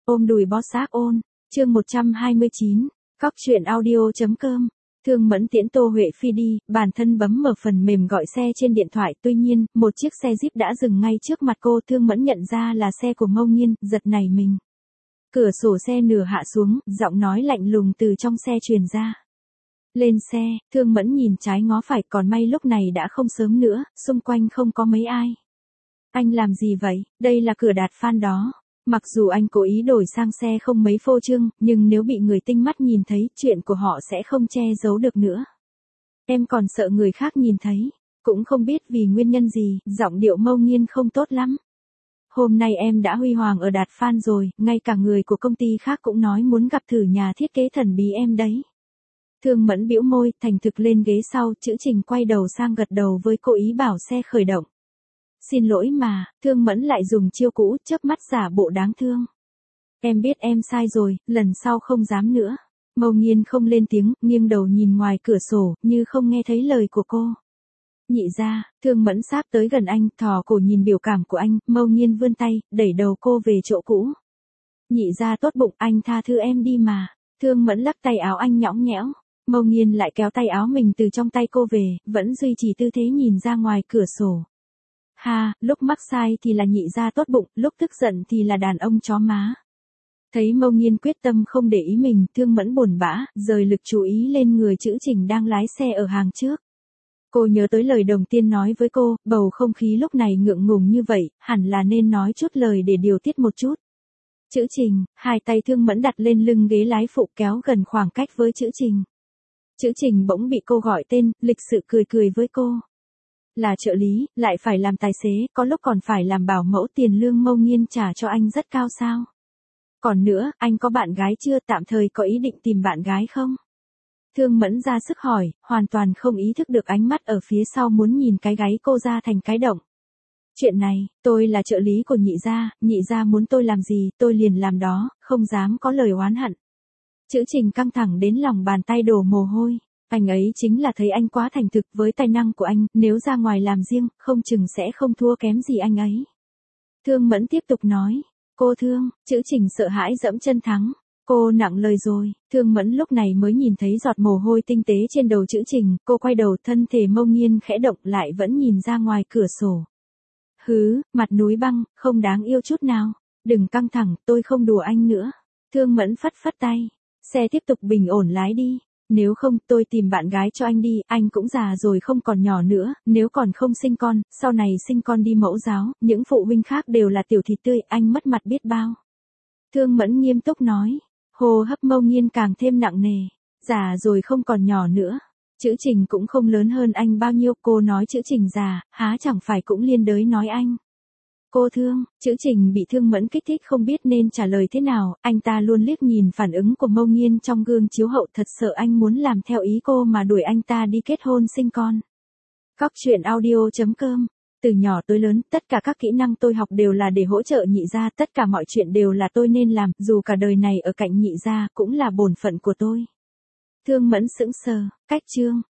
Ôm đùi bó xác ôn, chương 129, Cóc truyện audio.com. Thương Mẫn tiễn Tô Huệ Phi đi, bản thân bấm mở phần mềm gọi xe trên điện thoại, tuy nhiên, một chiếc xe Jeep đã dừng ngay trước mặt cô. Thương Mẫn nhận ra là xe của Mâu Nghiên, giật nảy mình. Cửa sổ xe nửa hạ xuống, giọng nói lạnh lùng từ trong xe truyền ra. Lên xe, Thương Mẫn nhìn trái ngó phải, còn may lúc này đã không sớm nữa, xung quanh không có mấy ai. Anh làm gì vậy? Đây là cửa Đạt Phan đó. Mặc dù anh cố ý đổi sang xe không mấy phô trương, nhưng nếu bị người tinh mắt nhìn thấy, chuyện của họ sẽ không che giấu được nữa. Em còn sợ người khác nhìn thấy, cũng không biết vì nguyên nhân gì, giọng điệu Mâu Nghiên không tốt lắm. Hôm nay em đã huy hoàng ở Đạt Phan rồi, ngay cả người của công ty khác cũng nói muốn gặp thử nhà thiết kế thần bí em đấy. Thương Mẫn bĩu môi, thành thực lên ghế sau, Chữ Trình quay đầu sang gật đầu với cô ý bảo xe khởi động. Xin lỗi mà, Thương Mẫn lại dùng chiêu cũ, chớp mắt giả bộ đáng thương. Em biết em sai rồi, lần sau không dám nữa. Mâu Nghiên không lên tiếng, nghiêng đầu nhìn ngoài cửa sổ, như không nghe thấy lời của cô. Nhị gia, Thương Mẫn sáp tới gần anh, thò cổ nhìn biểu cảm của anh, Mâu Nghiên vươn tay, đẩy đầu cô về chỗ cũ. Nhị gia tốt bụng, anh tha thứ em đi mà. Thương Mẫn lắc tay áo anh nhõng nhẽo. Mâu Nghiên lại kéo tay áo mình từ trong tay cô về, vẫn duy trì tư thế nhìn ra ngoài cửa sổ. Ha, lúc mắc sai thì là nhị gia tốt bụng, lúc tức giận thì là đàn ông chó má. Thấy Mâu Nghiên quyết tâm không để ý mình, Thương Mẫn buồn bã, rời lực chú ý lên người Chữ Trình đang lái xe ở hàng trước. Cô nhớ tới lời đồng tiên nói với cô, bầu không khí lúc này ngượng ngùng như vậy, hẳn là nên nói chút lời để điều tiết một chút. Chữ Trình, hai tay Thương Mẫn đặt lên lưng ghế lái phụ kéo gần khoảng cách với Chữ Trình. Chữ Trình bỗng bị cô gọi tên, lịch sự cười cười với cô. Là trợ lý, lại phải làm tài xế, có lúc còn phải làm bảo mẫu, tiền lương Mâu Nghiên trả cho anh rất cao sao? Còn nữa, anh có bạn gái chưa, tạm thời có ý định tìm bạn gái không? Thương Mẫn ra sức hỏi, hoàn toàn không ý thức được ánh mắt ở phía sau muốn nhìn cái gáy cô ra thành cái động. Chuyện này, tôi là trợ lý của nhị gia muốn tôi làm gì, tôi liền làm đó, không dám có lời oán hận. Chữ Trình căng thẳng đến lòng bàn tay đổ mồ hôi. Anh ấy chính là thấy anh quá thành thực, với tài năng của anh, nếu ra ngoài làm riêng, không chừng sẽ không thua kém gì anh ấy. Thương Mẫn tiếp tục nói, cô Thương, Chữ Trình sợ hãi dẫm chân thắng. Cô nặng lời rồi. Thương Mẫn lúc này mới nhìn thấy giọt mồ hôi tinh tế trên đầu Chữ Trình, cô quay đầu, thân thể Mâu Nghiên khẽ động, lại vẫn nhìn ra ngoài cửa sổ. Hứ, mặt núi băng, không đáng yêu chút nào. Đừng căng thẳng, tôi không đùa anh nữa. Thương Mẫn phất phất tay. Xe tiếp tục bình ổn lái đi. Nếu không, tôi tìm bạn gái cho anh đi, anh cũng già rồi không còn nhỏ nữa, nếu còn không sinh con, sau này sinh con đi mẫu giáo, những phụ huynh khác đều là tiểu thịt tươi, anh mất mặt biết bao. Thương Mẫn nghiêm túc nói, hô hấp Mâu Nghiên càng thêm nặng nề, già rồi không còn nhỏ nữa. Chữ Trình cũng không lớn hơn anh bao nhiêu, cô nói Chữ Trình già, há chẳng phải cũng liên đới nói anh. Cô Thương, Chữ Trình bị Thương Mẫn kích thích không biết nên trả lời thế nào, anh ta luôn liếc nhìn phản ứng của Mâu Nghiên trong gương chiếu hậu, thật sợ anh muốn làm theo ý cô mà đuổi anh ta đi kết hôn sinh con. Cóc truyện audio.com. Từ nhỏ tới lớn, tất cả các kỹ năng tôi học đều là để hỗ trợ nhị gia, tất cả mọi chuyện đều là tôi nên làm, dù cả đời này ở cạnh nhị gia, cũng là bổn phận của tôi. Thương Mẫn sững sờ, cách chương.